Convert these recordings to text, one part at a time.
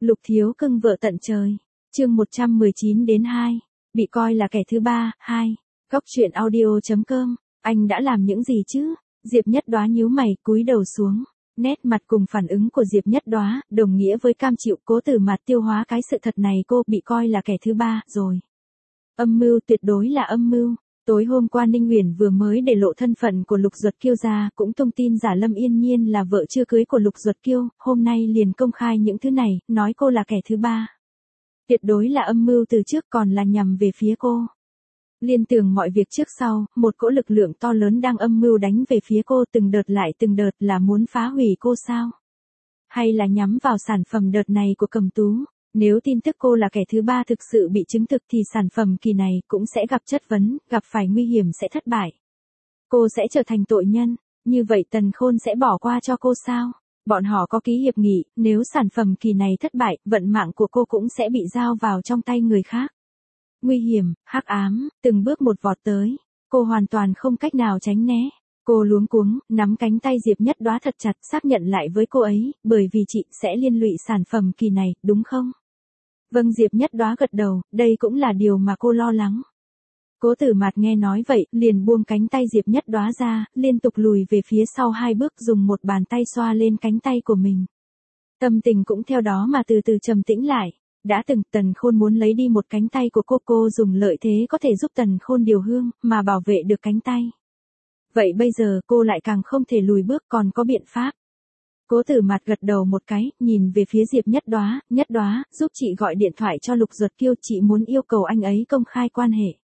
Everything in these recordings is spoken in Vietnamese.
Lục Thiếu Cưng vợ tận trời. Chương 119 đến 2. Bị coi là kẻ thứ ba, 2. Góc truyện audio.com. Anh đã làm những gì chứ? Diệp Nhất Đóa nhíu mày, cúi đầu xuống. Nét mặt cùng phản ứng của Diệp Nhất Đóa đồng nghĩa với cam chịu. Cố Tử Mạt tiêu hóa cái sự thật này, cô bị coi là kẻ thứ ba rồi. Âm mưu, tuyệt đối là âm mưu. Tối hôm qua Ninh Uyển vừa mới để lộ thân phận của Lục Duật Kiêu ra, cũng thông tin giả Lâm Yên Nhiên là vợ chưa cưới của Lục Duật Kiêu, hôm nay liền công khai những thứ này, nói cô là kẻ thứ ba. Tuyệt đối là âm mưu từ trước, còn là nhằm về phía cô. Liên tưởng mọi việc trước sau, một cỗ lực lượng to lớn đang âm mưu đánh về phía cô từng đợt lại từng đợt, là muốn phá hủy cô sao? Hay là nhắm vào sản phẩm đợt này của Cầm Tú? Nếu tin tức cô là kẻ thứ ba thực sự bị chứng thực thì sản phẩm kỳ này cũng sẽ gặp chất vấn, gặp phải nguy hiểm sẽ thất bại. Cô sẽ trở thành tội nhân, như vậy Tần Khôn sẽ bỏ qua cho cô sao? Bọn họ có ký hiệp nghị, nếu sản phẩm kỳ này thất bại, vận mạng của cô cũng sẽ bị giao vào trong tay người khác. Nguy hiểm, hắc ám, từng bước một vọt tới, cô hoàn toàn không cách nào tránh né. Cô luống cuống, nắm cánh tay Diệp Nhất Đóa thật chặt, xác nhận lại với cô ấy, bởi vì chị sẽ liên lụy sản phẩm kỳ này, đúng không? Vâng, Diệp Nhất Đóa gật đầu, đây cũng là điều mà cô lo lắng. Cố Tử Mạt nghe nói vậy, liền buông cánh tay Diệp Nhất Đóa ra, liên tục lùi về phía sau 2 bước, dùng một bàn tay xoa lên cánh tay của mình. Tâm tình cũng theo đó mà từ từ trầm tĩnh lại. Đã từng Tần Khôn muốn lấy đi một cánh tay của cô dùng lợi thế có thể giúp Tần Khôn điều hương, mà bảo vệ được cánh tay. Vậy bây giờ cô lại càng không thể lùi bước, còn có biện pháp. Cố Tử Mạt gật đầu một cái, nhìn về phía Diệp Nhất Đóa, Nhất Đóa, giúp chị gọi điện thoại cho Lục Duật Kiêu, chị muốn yêu cầu anh ấy công khai quan hệ.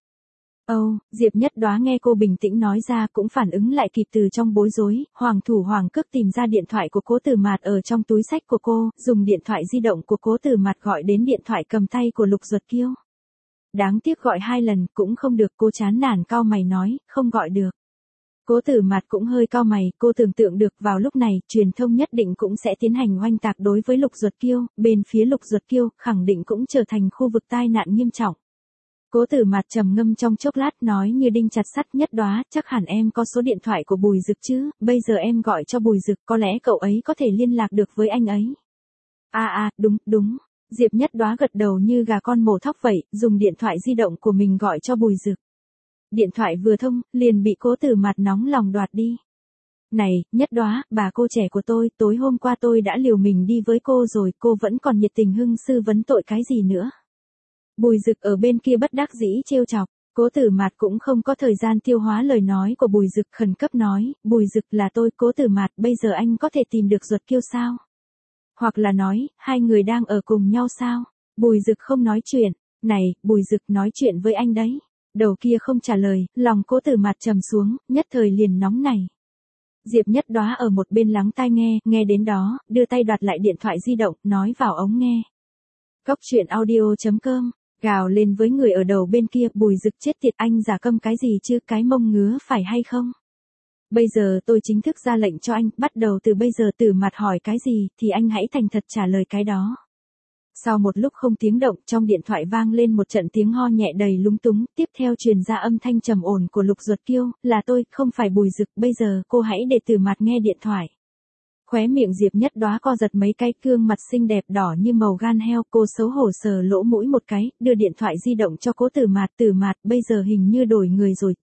Diệp Nhất Đóa nghe cô bình tĩnh nói ra cũng phản ứng lại kịp, từ trong bối rối, Hoàng Thủ Hoàng Cước tìm ra điện thoại của Cố Tử Mạt ở trong túi xách của cô, dùng điện thoại di động của Cố Tử Mạt gọi đến điện thoại cầm tay của Lục Duật Kiêu. Đáng tiếc gọi 2 lần cũng không được, cô chán nản cau mày nói, không gọi được. Cố Tử Mạt cũng hơi cau mày, cô tưởng tượng được vào lúc này, truyền thông nhất định cũng sẽ tiến hành oanh tạc đối với Lục Duật Kiêu, bên phía Lục Duật Kiêu khẳng định cũng trở thành khu vực tai nạn nghiêm trọng. Cố Tử Mạt trầm ngâm trong chốc lát, nói như đinh chặt sắt, Nhất Đóa, chắc hẳn em có số điện thoại của Bùi Dực chứ, bây giờ em gọi cho Bùi Dực, có lẽ cậu ấy có thể liên lạc được với anh ấy. Đúng. Diệp Nhất Đóa gật đầu như gà con mổ thóc vậy, dùng điện thoại di động của mình gọi cho Bùi Dực. Điện thoại vừa thông, liền bị Cố Tử Mạt nóng lòng đoạt đi. Này, Nhất Đóa, bà cô trẻ của tôi, tối hôm qua tôi đã liều mình đi với cô rồi, cô vẫn còn nhiệt tình hưng sư vấn tội cái gì nữa. Bùi Dực ở bên kia bất đắc dĩ trêu chọc, Cố Tử Mạt cũng không có thời gian tiêu hóa lời nói của Bùi Dực, khẩn cấp nói, Bùi Dực, là tôi, Cố Tử Mạt, bây giờ anh có thể tìm được Duật Kiêu sao? Hoặc là nói, hai người đang ở cùng nhau sao? Bùi Dực không nói chuyện, này, Bùi Dực nói chuyện với anh đấy. Đầu kia không trả lời, lòng Cố Tử Mạt trầm xuống, nhất thời liền nóng này. Diệp Nhất Đóa ở một bên lắng tai nghe đến đó, đưa tay đoạt lại điện thoại di động, nói vào ống nghe. Góc truyện audio.com. Gào lên với người ở đầu bên kia, Bùi Dực, chết tiệt, anh giả câm cái gì chứ, cái mông ngứa phải hay không? Bây giờ tôi chính thức ra lệnh cho anh, bắt đầu từ bây giờ Tử Mạt hỏi cái gì, thì anh hãy thành thật trả lời cái đó. Sau một lúc không tiếng động, trong điện thoại vang lên một trận tiếng ho nhẹ đầy lúng túng, tiếp theo truyền ra âm thanh trầm ổn của Lục Duật Kiêu, là tôi, không phải Bùi Dực, bây giờ cô hãy để Tử Mạt nghe điện thoại. Khóe miệng Diệp Nhất Đóa co giật mấy cái, gương mặt xinh đẹp đỏ như màu gan heo, cô xấu hổ sờ lỗ mũi một cái, đưa điện thoại di động cho Cố Tử Mạt, Tử Mạt, bây giờ hình như đổi người rồi,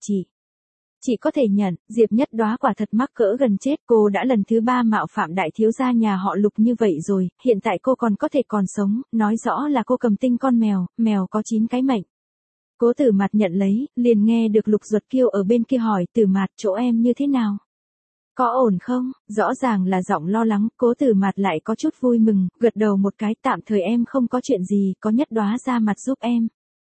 chị có thể nhận. Diệp Nhất Đóa quả thật mắc cỡ gần chết, cô đã lần thứ 3 mạo phạm đại thiếu gia nhà họ Lục như vậy rồi, hiện tại cô còn có thể còn sống, nói rõ là cô cầm tinh con mèo có 9 cái mệnh. Cố Tử Mạt nhận lấy, liền nghe được Lục Duật Kiêu ở bên kia hỏi, Tử Mạt, chỗ em như thế nào? Có ổn không? Rõ ràng là giọng lo lắng, Cố Tử Mạt lại có chút vui mừng, gật đầu một cái, tạm thời em không có chuyện gì, có Nhất Đóa ra mặt giúp em.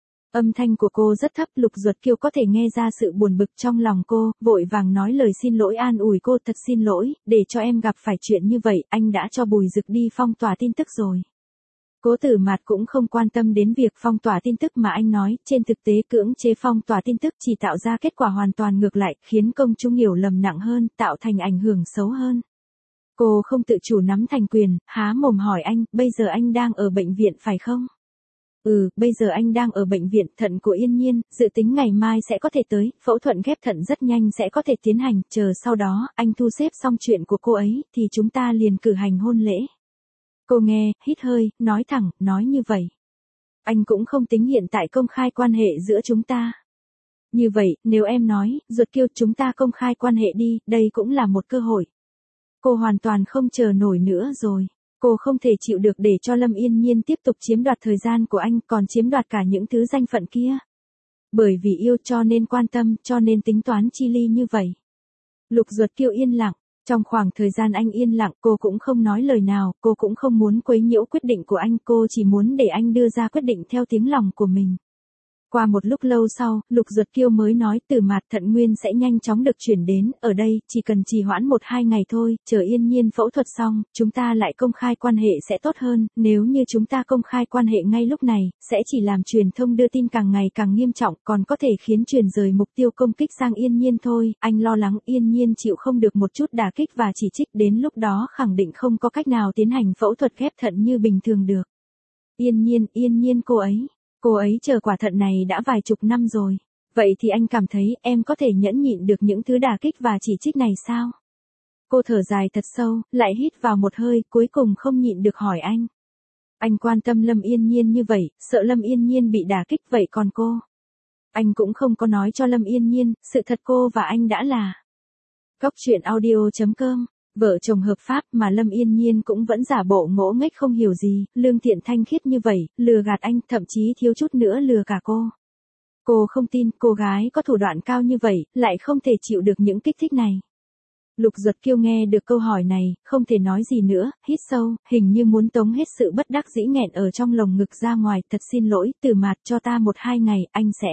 Âm thanh của cô rất thấp, Lục Duật Kiêu có thể nghe ra sự buồn bực trong lòng cô, vội vàng nói lời xin lỗi an ủi cô, thật xin lỗi, để cho em gặp phải chuyện như vậy, anh đã cho Bùi Dực đi phong tỏa tin tức rồi. Cố Tử Mạt cũng không quan tâm đến việc phong tỏa tin tức mà anh nói, trên thực tế cưỡng chế phong tỏa tin tức chỉ tạo ra kết quả hoàn toàn ngược lại, khiến công chúng hiểu lầm nặng hơn, tạo thành ảnh hưởng xấu hơn. Cô không tự chủ nắm thành quyền, há mồm hỏi anh, bây giờ anh đang ở bệnh viện phải không? Bây giờ anh đang ở bệnh viện, thận của Yên Nhiên, dự tính ngày mai sẽ có thể tới, phẫu thuật ghép thận rất nhanh sẽ có thể tiến hành, chờ sau đó, anh thu xếp xong chuyện của cô ấy, thì chúng ta liền cử hành hôn lễ. Cô nghe, hít hơi, nói thẳng, nói như vậy. Anh cũng không tính hiện tại công khai quan hệ giữa chúng ta. Như vậy, nếu em nói, Duật Kiêu chúng ta công khai quan hệ đi, đây cũng là một cơ hội. Cô hoàn toàn không chờ nổi nữa rồi. Cô không thể chịu được để cho Lâm Yên Nhiên tiếp tục chiếm đoạt thời gian của anh, còn chiếm đoạt cả những thứ danh phận kia. Bởi vì yêu cho nên quan tâm, cho nên tính toán chi ly như vậy. Lục Duật Kiêu yên lặng. Trong khoảng thời gian anh yên lặng, cô cũng không nói lời nào, cô cũng không muốn quấy nhiễu quyết định của anh, cô chỉ muốn để anh đưa ra quyết định theo tiếng lòng của mình. Qua một lúc lâu sau, Lục Duật Kiêu mới nói Tử Mạt thận nguyên sẽ nhanh chóng được chuyển đến, ở đây, chỉ cần trì hoãn 1-2 ngày thôi, chờ Yên Nhiên phẫu thuật xong, chúng ta lại công khai quan hệ sẽ tốt hơn, nếu như chúng ta công khai quan hệ ngay lúc này, sẽ chỉ làm truyền thông đưa tin càng ngày càng nghiêm trọng, còn có thể khiến truyền rời mục tiêu công kích sang Yên Nhiên thôi, anh lo lắng Yên Nhiên chịu không được một chút đả kích và chỉ trích, đến lúc đó khẳng định không có cách nào tiến hành phẫu thuật ghép thận như bình thường được. Yên Nhiên cô ấy chờ quả thận này đã vài chục năm rồi. Vậy thì anh cảm thấy em có thể nhẫn nhịn được những thứ đả kích và chỉ trích này sao? Cô thở dài thật sâu, lại hít vào một hơi, cuối cùng không nhịn được hỏi anh. Anh quan tâm Lâm Yên Nhiên như vậy, sợ Lâm Yên Nhiên bị đả kích vậy còn cô? Anh cũng không có nói cho Lâm Yên Nhiên, sự thật cô và anh đã là. Góc truyện audio.com Vợ chồng hợp pháp mà Lâm Yên Nhiên cũng vẫn giả bộ ngỗ nghếch không hiểu gì, lương thiện thanh khiết như vậy, lừa gạt anh, thậm chí thiếu chút nữa lừa cả cô. Cô không tin cô gái có thủ đoạn cao như vậy, lại không thể chịu được những kích thích này. Lục Duật Kiêu nghe được câu hỏi này, không thể nói gì nữa, hít sâu, hình như muốn tống hết sự bất đắc dĩ nghẹn ở trong lồng ngực ra ngoài, thật xin lỗi, Tử Mạt cho ta 1-2 ngày, anh sẽ.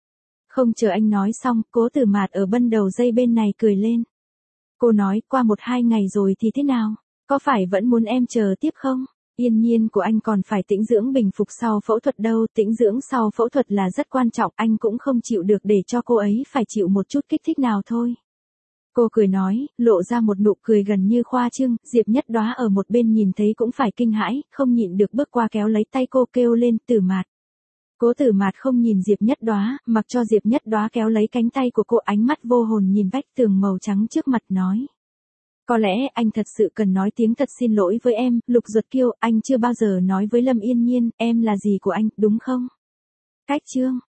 Không chờ anh nói xong, Cố Tử Mạt ở bên đầu dây bên này cười lên. Cô nói, qua 1-2 ngày rồi thì thế nào? Có phải vẫn muốn em chờ tiếp không? Yên Nhiên của anh còn phải tĩnh dưỡng bình phục sau phẫu thuật đâu, tĩnh dưỡng sau phẫu thuật là rất quan trọng, anh cũng không chịu được để cho cô ấy phải chịu một chút kích thích nào thôi. Cô cười nói, lộ ra một nụ cười gần như khoa trương, Diệp Nhất Đóa ở một bên nhìn thấy cũng phải kinh hãi, không nhịn được bước qua kéo lấy tay cô kêu lên, Tử Mạt. Cố Tử Mạt không nhìn Diệp Nhất Đóa, mặc cho Diệp Nhất Đóa kéo lấy cánh tay của cô, ánh mắt vô hồn nhìn vách tường màu trắng trước mặt nói. Có lẽ anh thật sự cần nói tiếng thật xin lỗi với em, Lục Duật Kiêu, anh chưa bao giờ nói với Lâm Yên Nhiên, em là gì của anh, đúng không? Cách chương